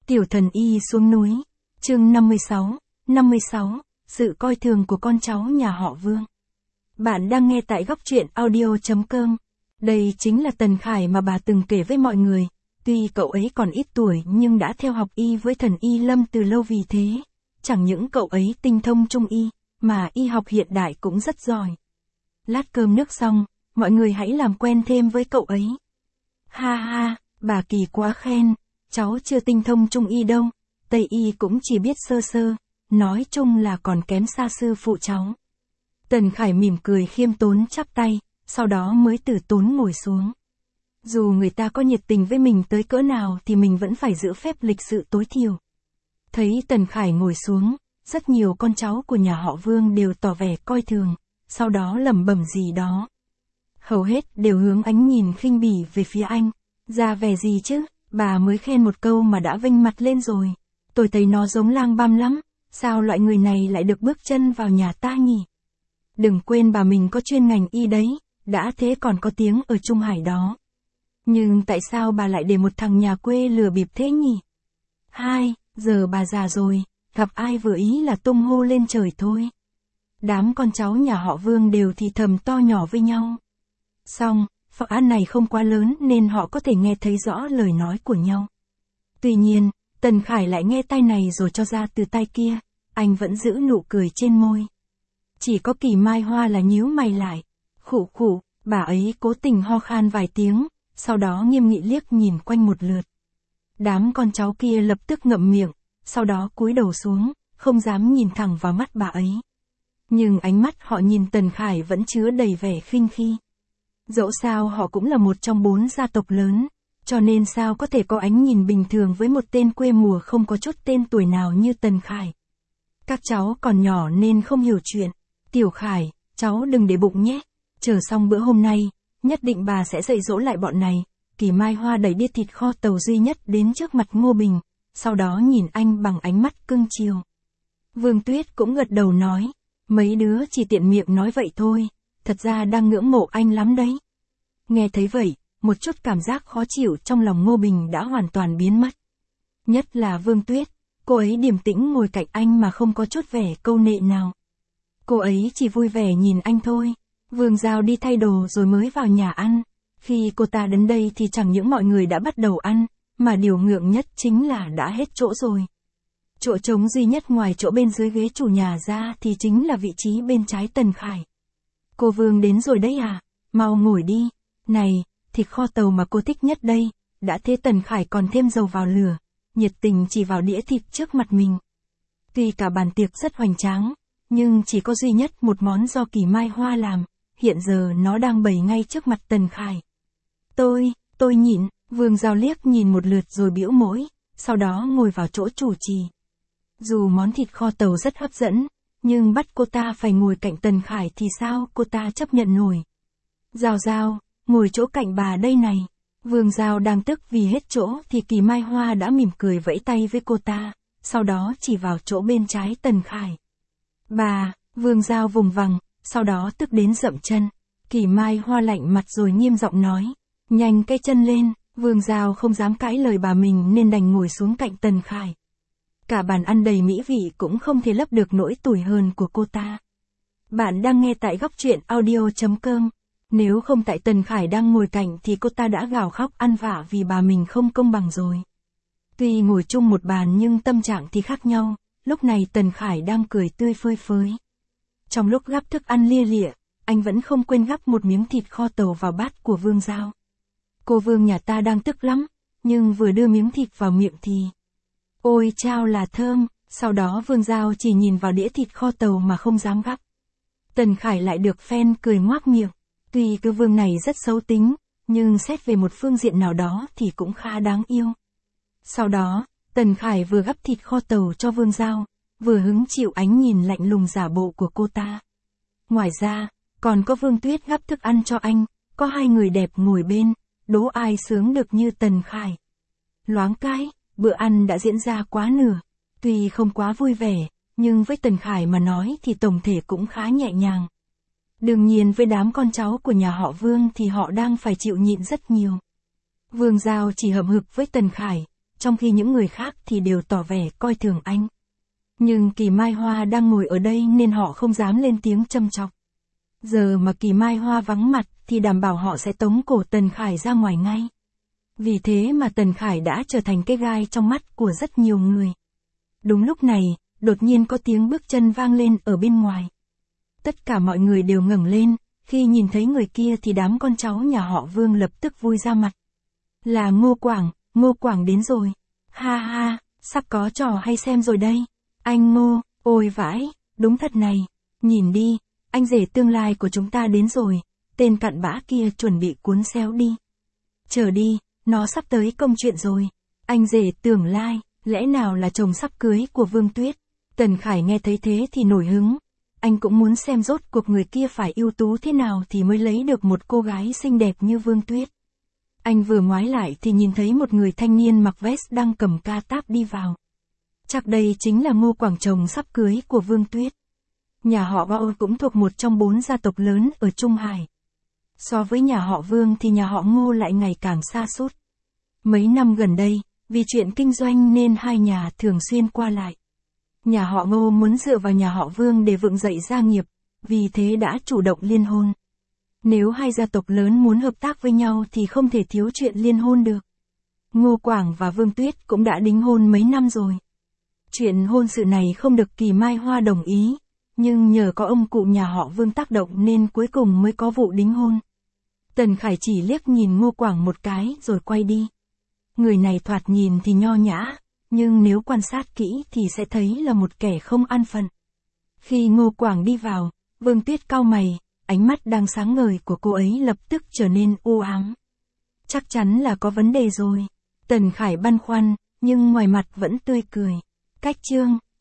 Tiểu thần y xuống núi. Chương 56, sự coi thường của con cháu nhà họ Vương. Bạn đang nghe tại góc truyện audio.com. Đây chính là Tần Khải mà bà từng kể với mọi người. Tuy cậu ấy còn ít tuổi nhưng đã theo học y với thần y Lâm từ lâu, vì thế, chẳng những cậu ấy tinh thông trung y, mà y học hiện đại cũng rất giỏi. Lát cơm nước xong, mọi người hãy làm quen thêm với cậu ấy. Ha ha, bà Kỳ quá khen, cháu chưa tinh thông trung y đâu, Tây y cũng chỉ biết sơ sơ, nói chung là còn kém xa sư phụ cháu. Tần Khải mỉm cười khiêm tốn chắp tay, sau đó mới từ tốn ngồi xuống. Dù người ta có nhiệt tình với mình tới cỡ nào thì mình vẫn phải giữ phép lịch sự tối thiểu. Thấy Tần Khải ngồi xuống, rất nhiều con cháu của nhà họ Vương đều tỏ vẻ coi thường, sau đó lẩm bẩm gì đó. Hầu hết đều hướng ánh nhìn khinh bỉ về phía anh. Ra vẻ gì chứ, bà mới khen một câu mà đã vênh mặt lên rồi. Tôi thấy nó giống lang băm lắm, sao loại người này lại được bước chân vào nhà ta nhỉ? Đừng quên bà mình có chuyên ngành y đấy, đã thế còn có tiếng ở Trung Hải đó. Nhưng tại sao bà lại để một thằng nhà quê lừa bịp thế nhỉ? Giờ bà già rồi, gặp ai vừa ý là tung hô lên trời thôi. Đám con cháu nhà họ Vương đều thì thầm to nhỏ với nhau. Xong, phòng ăn này không quá lớn nên họ có thể nghe thấy rõ lời nói của nhau. Tuy nhiên, Tần Khải lại nghe tai này rồi cho ra từ tai kia, anh vẫn giữ nụ cười trên môi. Chỉ có Kỳ Mai Hoa là nhíu mày lại. Khụ khụ, bà ấy cố tình ho khan vài tiếng, sau đó nghiêm nghị liếc nhìn quanh một lượt. Đám con cháu kia lập tức ngậm miệng, sau đó cúi đầu xuống, không dám nhìn thẳng vào mắt bà ấy. Nhưng ánh mắt họ nhìn Tần Khải vẫn chứa đầy vẻ khinh khi. Dẫu sao họ cũng là một trong 4 gia tộc lớn, cho nên sao có thể có ánh nhìn bình thường với một tên quê mùa không có chút tên tuổi nào như Tần Khải. Các cháu còn nhỏ nên không hiểu chuyện. Tiểu Khải, cháu đừng để bụng nhé. Chờ xong bữa hôm nay, nhất định bà sẽ dạy dỗ lại bọn này. Kỳ Mai Hoa đẩy đĩa thịt kho tàu duy nhất đến trước mặt Ngô Bình, sau đó nhìn anh bằng ánh mắt cưng chiều. Vương Tuyết cũng gật đầu nói, mấy đứa chỉ tiện miệng nói vậy thôi, thật ra đang ngưỡng mộ anh lắm đấy. Nghe thấy vậy, một chút cảm giác khó chịu trong lòng Ngô Bình đã hoàn toàn biến mất. Nhất là Vương Tuyết, cô ấy điềm tĩnh ngồi cạnh anh mà không có chút vẻ câu nệ nào. Cô ấy chỉ vui vẻ nhìn anh thôi. Vương Giao đi thay đồ rồi mới vào nhà ăn. Khi cô ta đến đây thì chẳng những mọi người đã bắt đầu ăn, mà điều ngượng nhất chính là đã hết chỗ rồi. Chỗ trống duy nhất ngoài chỗ bên dưới ghế chủ nhà ra thì chính là vị trí bên trái Tần Khải. Cô Vương đến rồi đấy à? Mau ngồi đi. Này, thịt kho tàu mà cô thích nhất đây. Đã thế Tần Khải còn thêm dầu vào lửa, nhiệt tình chỉ vào đĩa thịt trước mặt mình. Tuy cả bàn tiệc rất hoành tráng, nhưng chỉ có duy nhất một món do Kỳ Mai Hoa làm, hiện giờ nó đang bày ngay trước mặt Tần Khải. Tôi nhịn. Vương Giao liếc nhìn một lượt rồi bĩu môi, sau đó ngồi vào chỗ chủ trì. Dù món thịt kho tàu rất hấp dẫn, nhưng bắt cô ta phải ngồi cạnh Tần Khải thì sao cô ta chấp nhận nổi. Giao, ngồi chỗ cạnh bà đây này. Vương Giao đang tức vì hết chỗ thì Kỳ Mai Hoa đã mỉm cười vẫy tay với cô ta, sau đó chỉ vào chỗ bên trái Tần Khải. Bà, Vương Giao vùng vằng, sau đó tức đến dậm chân. Kỳ Mai Hoa lạnh mặt rồi nghiêm giọng nói, nhanh cái chân lên. Vương Giao không dám cãi lời bà mình nên đành ngồi xuống cạnh Tần Khải. Cả bàn ăn đầy mỹ vị cũng không thể lấp được nỗi tủi hờn của cô ta. Bạn đang nghe tại góc truyện audio.com. Nếu không tại Tần Khải đang ngồi cạnh thì cô ta đã gào khóc ăn vạ vì bà mình không công bằng rồi. Tuy ngồi chung một bàn nhưng tâm trạng thì khác nhau, lúc này Tần Khải đang cười tươi phơi phới. Trong lúc gắp thức ăn lia lịa, anh vẫn không quên gắp một miếng thịt kho tàu vào bát của Vương Giao. Cô Vương nhà ta đang tức lắm, nhưng vừa đưa miếng thịt vào miệng thì... Ôi chao là thơm, sau đó Vương Giao chỉ nhìn vào đĩa thịt kho tàu mà không dám gắp. Tần Khải lại được phen cười ngoác miệng. Tuy cái Vương này rất xấu tính, nhưng xét về một phương diện nào đó thì cũng khá đáng yêu. Sau đó, Tần Khải vừa gắp thịt kho tàu cho Vương Giao, vừa hứng chịu ánh nhìn lạnh lùng giả bộ của cô ta. Ngoài ra, còn có Vương Tuyết gắp thức ăn cho anh, có hai người đẹp ngồi bên, đố ai sướng được như Tần Khải. Loáng cái, bữa ăn đã diễn ra quá nửa. Tuy không quá vui vẻ, nhưng với Tần Khải mà nói thì tổng thể cũng khá nhẹ nhàng. Đương nhiên với đám con cháu của nhà họ Vương thì họ đang phải chịu nhịn rất nhiều. Vương Giao chỉ hậm hực với Tần Khải, trong khi những người khác thì đều tỏ vẻ coi thường anh. Nhưng Kỳ Mai Hoa đang ngồi ở đây nên họ không dám lên tiếng châm chọc. Giờ mà Kỳ Mai Hoa vắng mặt thì đảm bảo họ sẽ tống cổ Tần Khải ra ngoài ngay. Vì thế mà Tần Khải đã trở thành cái gai trong mắt của rất nhiều người. Đúng lúc này, đột nhiên có tiếng bước chân vang lên ở bên ngoài. Tất cả mọi người đều ngẩng lên, khi nhìn thấy người kia thì đám con cháu nhà họ Vương lập tức vui ra mặt. Là Ngô Quảng đến rồi. Ha ha, sắp có trò hay xem rồi đây. Anh Ngô, ôi vãi, đúng thật này. Nhìn đi, anh rể tương lai của chúng ta đến rồi, tên cặn bã kia chuẩn bị cuốn xéo đi. Chờ đi, nó sắp tới công chuyện rồi. Anh rể Tưởng Lai, lẽ nào là chồng sắp cưới của Vương Tuyết? Tần Khải nghe thấy thế thì nổi hứng. Anh cũng muốn xem rốt cuộc người kia phải ưu tú thế nào thì mới lấy được một cô gái xinh đẹp như Vương Tuyết. Anh vừa ngoái lại thì nhìn thấy một người thanh niên mặc vest đang cầm ca táp đi vào. Chắc đây chính là Ngô Quảng chồng sắp cưới của Vương Tuyết. Nhà họ Bao cũng thuộc một trong 4 gia tộc lớn ở Trung Hải. So với nhà họ Vương thì nhà họ Ngô lại ngày càng xa sút. Mấy năm gần đây, vì chuyện kinh doanh nên hai nhà thường xuyên qua lại. Nhà họ Ngô muốn dựa vào nhà họ Vương để vững dậy gia nghiệp, vì thế đã chủ động liên hôn. Nếu hai gia tộc lớn muốn hợp tác với nhau thì không thể thiếu chuyện liên hôn được. Ngô Quảng và Vương Tuyết cũng đã đính hôn mấy năm rồi. Chuyện hôn sự này không được Kỳ Mai Hoa đồng ý, nhưng nhờ có ông cụ nhà họ Vương tác động nên cuối cùng mới có vụ đính hôn. Tần Khải chỉ liếc nhìn Ngô Quảng một cái rồi quay đi. Người này thoạt nhìn thì nho nhã, nhưng nếu quan sát kỹ thì sẽ thấy là một kẻ không an phận. Khi Ngô Quảng đi vào, Vương Tuyết cau mày, ánh mắt đang sáng ngời của cô ấy lập tức trở nên u ám. Chắc chắn là có vấn đề rồi. Tần Khải băn khoăn, nhưng ngoài mặt vẫn tươi cười. Cách chương